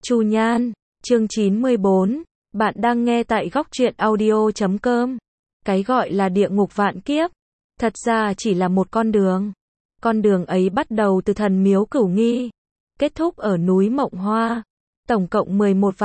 Chu Nhan, chương 94, bạn đang nghe tại góc truyện audio.com. Cái gọi là địa ngục vạn kiếp, thật ra chỉ là một con đường. Con đường ấy bắt đầu từ thần miếu Cửu Nghi, kết thúc ở núi Mộng Hoa, tổng cộng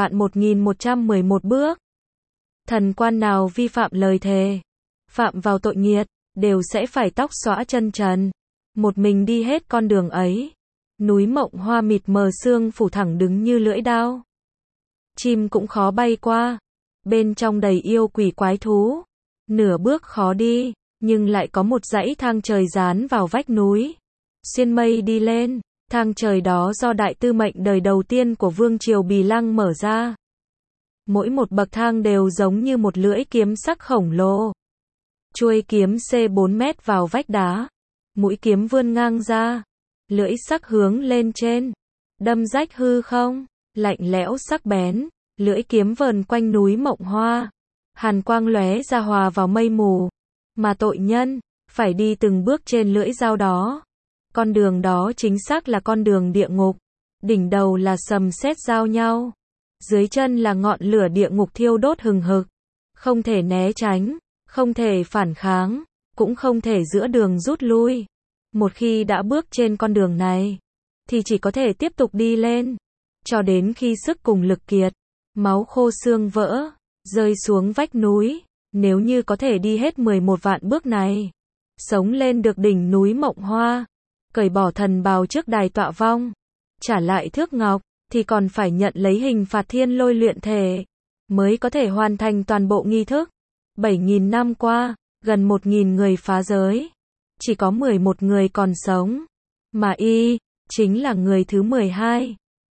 11.111 bước. Thần quan nào vi phạm lời thề, phạm vào tội nghiệt, đều sẽ phải tóc xõa chân trần, một mình đi hết con đường ấy. Núi Mộng Hoa mịt mờ sương phủ thẳng đứng như lưỡi đao. Chim cũng khó bay qua, bên trong đầy yêu quỷ quái thú. Nửa bước khó đi, nhưng lại có một dãy thang trời dán vào vách núi. Xuyên mây đi lên, thang trời đó do đại tư mệnh đời đầu tiên của Vương Triều Bì Lăng mở ra. Mỗi một bậc thang đều giống như một lưỡi kiếm sắc khổng lồ. Chuôi kiếm C4 mét vào vách đá, mũi kiếm vươn ngang ra, lưỡi sắc hướng lên trên, đâm rách hư không, lạnh lẽo sắc bén, lưỡi kiếm vờn quanh núi Mộng Hoa. Hàn quang lóe ra hòa vào mây mù, mà tội nhân phải đi từng bước trên lưỡi dao đó. Con đường đó chính xác là con đường địa ngục, đỉnh đầu là sầm sét giao nhau, dưới chân là ngọn lửa địa ngục thiêu đốt hừng hực, không thể né tránh, không thể phản kháng, cũng không thể giữa đường rút lui. Một khi đã bước trên con đường này, thì chỉ có thể tiếp tục đi lên, cho đến khi sức cùng lực kiệt, máu khô xương vỡ, rơi xuống vách núi. Nếu như có thể đi hết 11 vạn bước này, sống lên được đỉnh núi Mộng Hoa, cởi bỏ thần bào trước đài tọa vong, trả lại thước ngọc, thì còn phải nhận lấy hình phạt thiên lôi luyện thể, mới có thể hoàn thành toàn bộ nghi thức. 7.000 năm qua, gần 1.000 người phá giới, chỉ có 11 người còn sống, mà y chính là người thứ 12.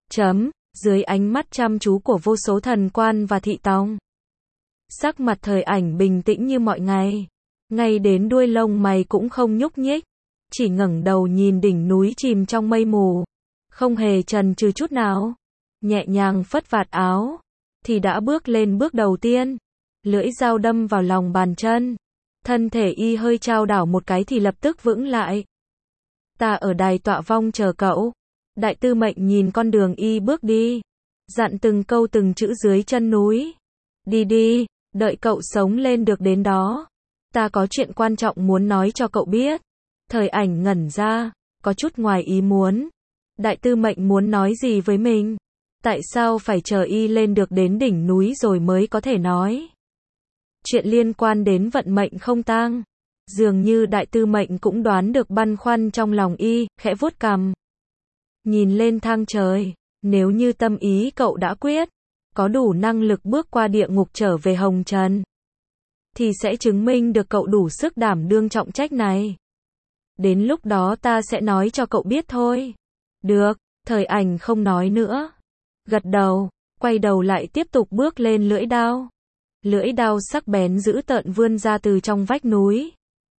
Dưới ánh mắt chăm chú của vô số thần quan và thị tòng, sắc mặt Thời Ảnh bình tĩnh như mọi ngày, ngay đến đuôi lông mày cũng không nhúc nhích, chỉ ngẩng đầu nhìn đỉnh núi chìm trong mây mù, không hề chần chừ chút nào, nhẹ nhàng phất vạt áo, thì đã bước lên bước đầu tiên. Lưỡi dao đâm vào lòng bàn chân, thân thể y hơi chao đảo một cái thì lập tức vững lại. Ta ở đài tọa vong chờ cậu. Đại tư mệnh nhìn con đường y bước đi, dặn từng câu từng chữ dưới chân núi. Đi đi, đợi cậu sống lên được đến đó, ta có chuyện quan trọng muốn nói cho cậu biết. Thời Ảnh ngẩn ra, có chút ngoài ý muốn. Đại tư mệnh muốn nói gì với mình? Tại sao phải chờ y lên được đến đỉnh núi rồi mới có thể nói? Chuyện liên quan đến vận mệnh không tang. Dường như đại tư mệnh cũng đoán được băn khoăn trong lòng y, khẽ vuốt cằm. Nhìn lên thang trời, nếu như tâm ý cậu đã quyết, có đủ năng lực bước qua địa ngục trở về hồng trần, thì sẽ chứng minh được cậu đủ sức đảm đương trọng trách này. Đến lúc đó ta sẽ nói cho cậu biết thôi. Được, Thời Ảnh không nói nữa. Gật đầu, quay đầu lại tiếp tục bước lên lưỡi đao. Lưỡi đao sắc bén dữ tợn vươn ra từ trong vách núi.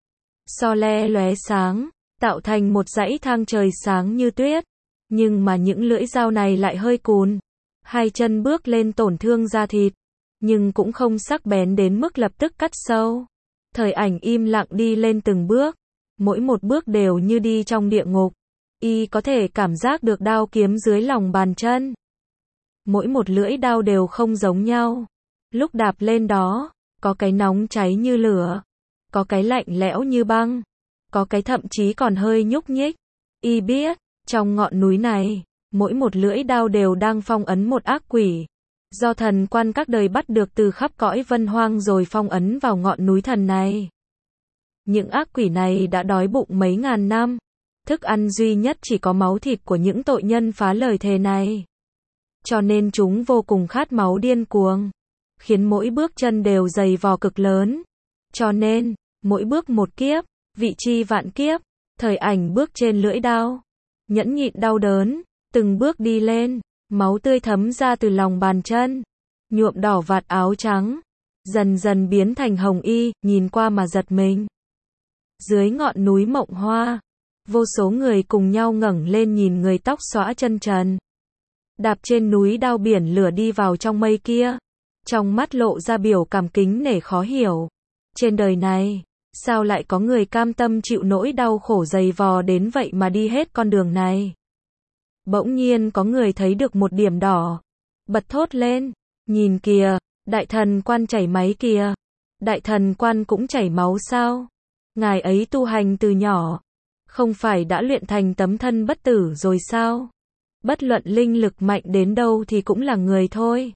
So le lóe sáng, tạo thành một dãy thang trời sáng như tuyết. Nhưng mà những lưỡi dao này lại hơi cùn. Hai chân bước lên tổn thương da thịt, nhưng cũng không sắc bén đến mức lập tức cắt sâu. Thời Ảnh im lặng đi lên từng bước, mỗi một bước đều như đi trong địa ngục. Y có thể cảm giác được đao kiếm dưới lòng bàn chân. Mỗi một lưỡi đao đều không giống nhau. Lúc đạp lên đó, có cái nóng cháy như lửa, có cái lạnh lẽo như băng, có cái thậm chí còn hơi nhúc nhích. Y biết, trong ngọn núi này, mỗi một lưỡi đao đều đang phong ấn một ác quỷ, do thần quan các đời bắt được từ khắp cõi vân hoang rồi phong ấn vào ngọn núi thần này. Những ác quỷ này đã đói bụng mấy ngàn năm, thức ăn duy nhất chỉ có máu thịt của những tội nhân phá lời thề này. Cho nên chúng vô cùng khát máu điên cuồng, khiến mỗi bước chân đều dày vò cực lớn. Cho nên, mỗi bước một kiếp, vị chi vạn kiếp. Thời Ảnh bước trên lưỡi đao, nhẫn nhịn đau đớn, từng bước đi lên, máu tươi thấm ra từ lòng bàn chân, nhuộm đỏ vạt áo trắng, dần dần biến thành hồng y, nhìn qua mà giật mình. Dưới ngọn núi Mộng Hoa, vô số người cùng nhau ngẩng lên nhìn người tóc xõa chân trần, đạp trên núi đao biển lửa đi vào trong mây kia, trong mắt lộ ra biểu cảm kính nể khó hiểu. Trên đời này, sao lại có người cam tâm chịu nỗi đau khổ dày vò đến vậy mà đi hết con đường này? Bỗng nhiên có người thấy được một điểm đỏ, bật thốt lên, nhìn kìa, đại thần quan chảy máy kìa. Đại thần quan cũng chảy máu sao? Ngài ấy tu hành từ nhỏ, không phải đã luyện thành tấm thân bất tử rồi sao? Bất luận linh lực mạnh đến đâu thì cũng là người thôi.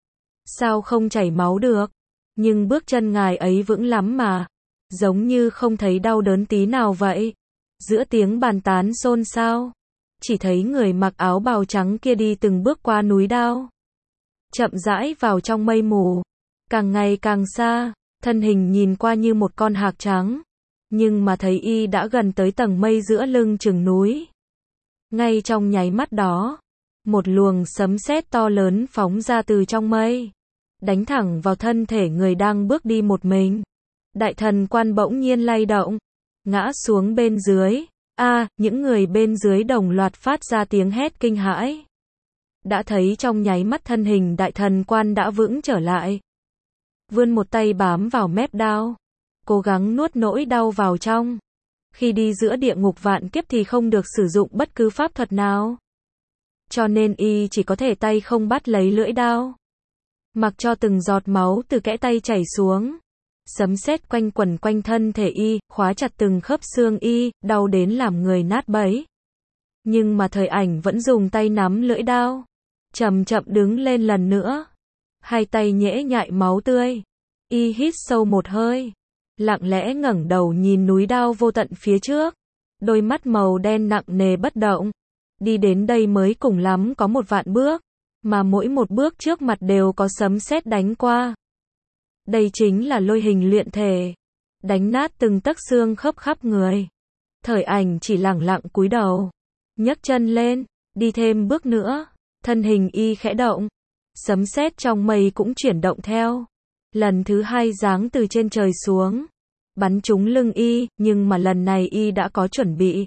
Sao không chảy máu được? Nhưng bước chân ngài ấy vững lắm mà, giống như không thấy đau đớn tí nào vậy. Giữa tiếng bàn tán xôn xao, chỉ thấy người mặc áo bào trắng kia đi từng bước qua núi đao, chậm rãi vào trong mây mù, càng ngày càng xa, thân hình nhìn qua như một con hạc trắng, nhưng mà thấy y đã gần tới tầng mây giữa lưng chừng núi. Ngay trong nháy mắt đó, một luồng sấm sét to lớn phóng ra từ trong mây, đánh thẳng vào thân thể người đang bước đi một mình. Đại thần quan bỗng nhiên lay động, ngã xuống bên dưới. Những người bên dưới đồng loạt phát ra tiếng hét kinh hãi. Đã thấy trong nháy mắt thân hình đại thần quan đã vững trở lại, vươn một tay bám vào mép đao, cố gắng nuốt nỗi đau vào trong. Khi đi giữa địa ngục vạn kiếp thì không được sử dụng bất cứ pháp thuật nào, cho nên y chỉ có thể tay không bắt lấy lưỡi đao, mặc cho từng giọt máu từ kẽ tay chảy xuống. Sấm sét quanh quẩn quanh thân thể y, khóa chặt từng khớp xương y, đau đến làm người nát bấy. Nhưng mà Thời Ảnh vẫn dùng tay nắm lưỡi đao, chậm chậm đứng lên lần nữa. Hai tay nhễ nhại máu tươi. Y hít sâu một hơi, lặng lẽ ngẩng đầu nhìn núi đao vô tận phía trước. Đôi mắt màu đen nặng nề bất động. Đi đến đây mới cùng lắm có 1.000 bước, mà mỗi một bước trước mặt đều có sấm sét đánh qua. Đây chính là lôi hình luyện thể, đánh nát từng tấc xương khớp khắp người. Thời Ảnh chỉ lẳng lặng cúi đầu, nhấc chân lên, đi thêm bước nữa, thân hình y khẽ động, sấm sét trong mây cũng chuyển động theo. Lần thứ 2 giáng từ trên trời xuống, bắn trúng lưng y, nhưng mà lần này y đã có chuẩn bị.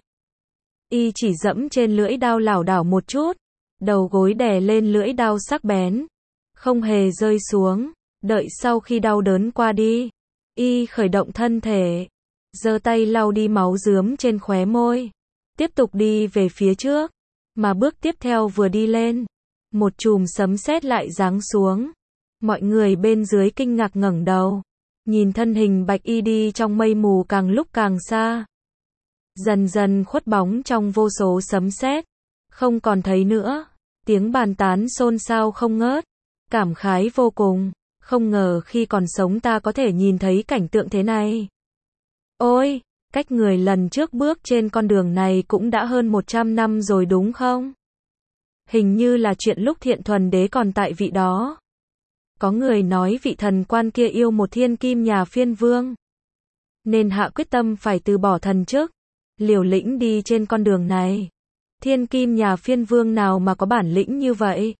Y chỉ dẫm trên lưỡi đao lảo đảo một chút, đầu gối đè lên lưỡi đao sắc bén, không hề rơi xuống. Đợi sau khi đau đớn qua đi, y khởi động thân thể, giơ tay lau đi máu rướm trên khóe môi, tiếp tục đi về phía trước. Mà bước tiếp theo vừa đi lên, một chùm sấm sét lại giáng xuống. Mọi người bên dưới kinh ngạc ngẩng đầu, nhìn thân hình bạch y đi trong mây mù càng lúc càng xa, dần dần khuất bóng trong vô số sấm sét, không còn thấy nữa. Tiếng bàn tán xôn xao không ngớt, cảm khái vô cùng. Không ngờ khi còn sống ta có thể nhìn thấy cảnh tượng thế này. Ôi, cách người lần trước bước trên con đường này cũng đã hơn 100 năm rồi đúng không? Hình như là chuyện lúc Thiện Thuần Đế còn tại vị đó. Có người nói vị thần quan kia yêu một thiên kim nhà phiên vương, nên hạ quyết tâm phải từ bỏ thần chức, liều lĩnh đi trên con đường này. Thiên kim nhà phiên vương nào mà có bản lĩnh như vậy?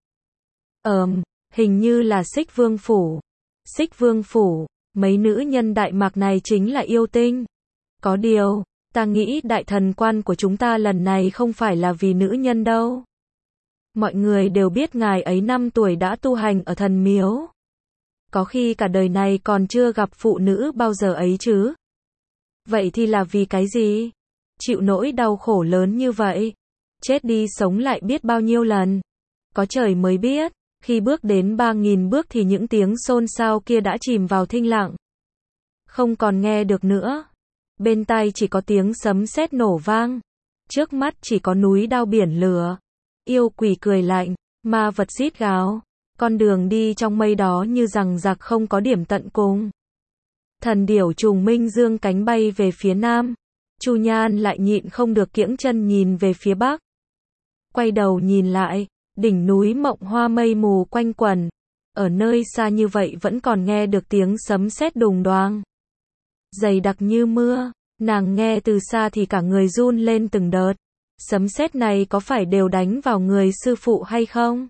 Hình như là Xích Vương Phủ. Xích Vương Phủ, mấy nữ nhân Đại Mạc này chính là yêu tinh. Có điều, ta nghĩ đại thần quan của chúng ta lần này không phải là vì nữ nhân đâu. Mọi người đều biết ngài ấy 5 tuổi đã tu hành ở thần miếu. Có khi cả đời này còn chưa gặp phụ nữ bao giờ ấy chứ. Vậy thì là vì cái gì? Chịu nỗi đau khổ lớn như vậy, chết đi sống lại biết bao nhiêu lần. Có trời mới biết. Khi bước đến 3.000 bước thì những tiếng xôn xao kia đã chìm vào thinh lặng, không còn nghe được nữa. Bên tai chỉ có tiếng sấm sét nổ vang, trước mắt chỉ có núi đao biển lửa. Yêu quỷ cười lạnh, ma vật rít gào, con đường đi trong mây đó như rằng giặc không có điểm tận cùng. Thần điểu trùng minh dương cánh bay về phía nam, Chu Nhan lại nhịn không được kiễng chân nhìn về phía bắc. Quay đầu nhìn lại, đỉnh núi Mộng Hoa mây mù quanh quẩn, ở nơi xa như vậy vẫn còn nghe được tiếng sấm sét đùng đoàng, dày đặc như mưa. Nàng nghe từ xa thì cả người run lên từng đợt. Sấm sét này có phải đều đánh vào người sư phụ hay không?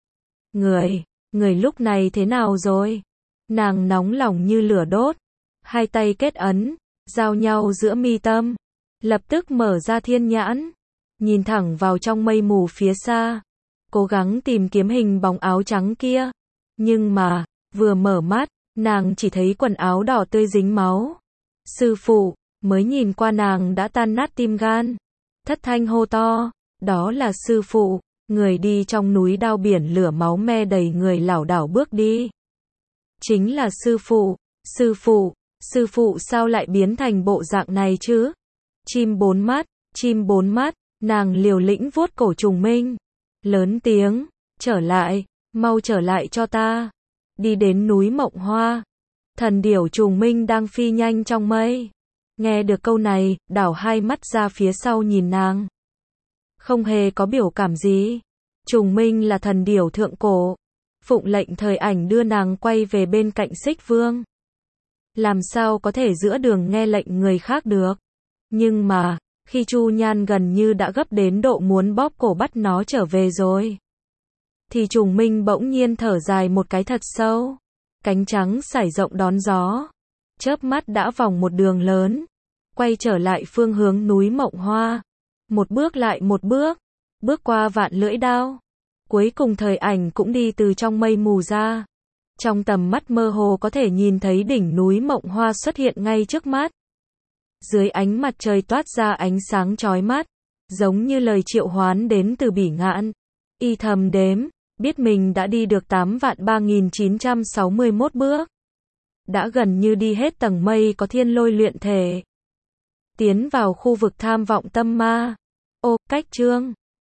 Người lúc này thế nào rồi? Nàng nóng lòng như lửa đốt, hai tay kết ấn, giao nhau giữa mi tâm, lập tức mở ra thiên nhãn, nhìn thẳng vào trong mây mù phía xa, cố gắng tìm kiếm hình bóng áo trắng kia. Nhưng mà, vừa mở mắt, nàng chỉ thấy quần áo đỏ tươi dính máu. Sư phụ, mới nhìn qua nàng đã tan nát tim gan. Thất thanh hô to, đó là sư phụ. Người đi trong núi đao biển lửa máu me đầy người lảo đảo bước đi. Chính là sư phụ, sư phụ, sư phụ sao lại biến thành bộ dạng này chứ? Chim bốn mắt, nàng liều lĩnh vuốt cổ Trùng Minh. Lớn tiếng, trở lại, mau trở lại cho ta. Đi đến núi Mộng Hoa. Thần điểu Trùng Minh đang phi nhanh trong mây. Nghe được câu này, đảo hai mắt ra phía sau nhìn nàng. Không hề có biểu cảm gì. Trùng Minh là thần điểu thượng cổ. Phụng lệnh Thời Ảnh đưa nàng quay về bên cạnh Xích Vương. Làm sao có thể giữa đường nghe lệnh người khác được. Nhưng mà, khi Chu Nhan gần như đã gấp đến độ muốn bóp cổ bắt nó trở về rồi, thì Trùng Minh bỗng nhiên thở dài một cái thật sâu. Cánh trắng sải rộng đón gió. Chớp mắt đã vòng một đường lớn. Quay trở lại phương hướng núi Mộng Hoa. Một bước lại một bước. Bước qua vạn lưỡi đao. Cuối cùng Thời Ảnh cũng đi từ trong mây mù ra. Trong tầm mắt mơ hồ có thể nhìn thấy đỉnh núi Mộng Hoa xuất hiện ngay trước mắt. Dưới ánh mặt trời toát ra ánh sáng chói mắt, giống như lời triệu hoán đến từ Bỉ Ngạn. Y thầm đếm, biết mình đã đi được 8.3961 bước. Đã gần như đi hết tầng mây có thiên lôi luyện thể. Tiến vào khu vực tham vọng tâm ma. Ô, cách chương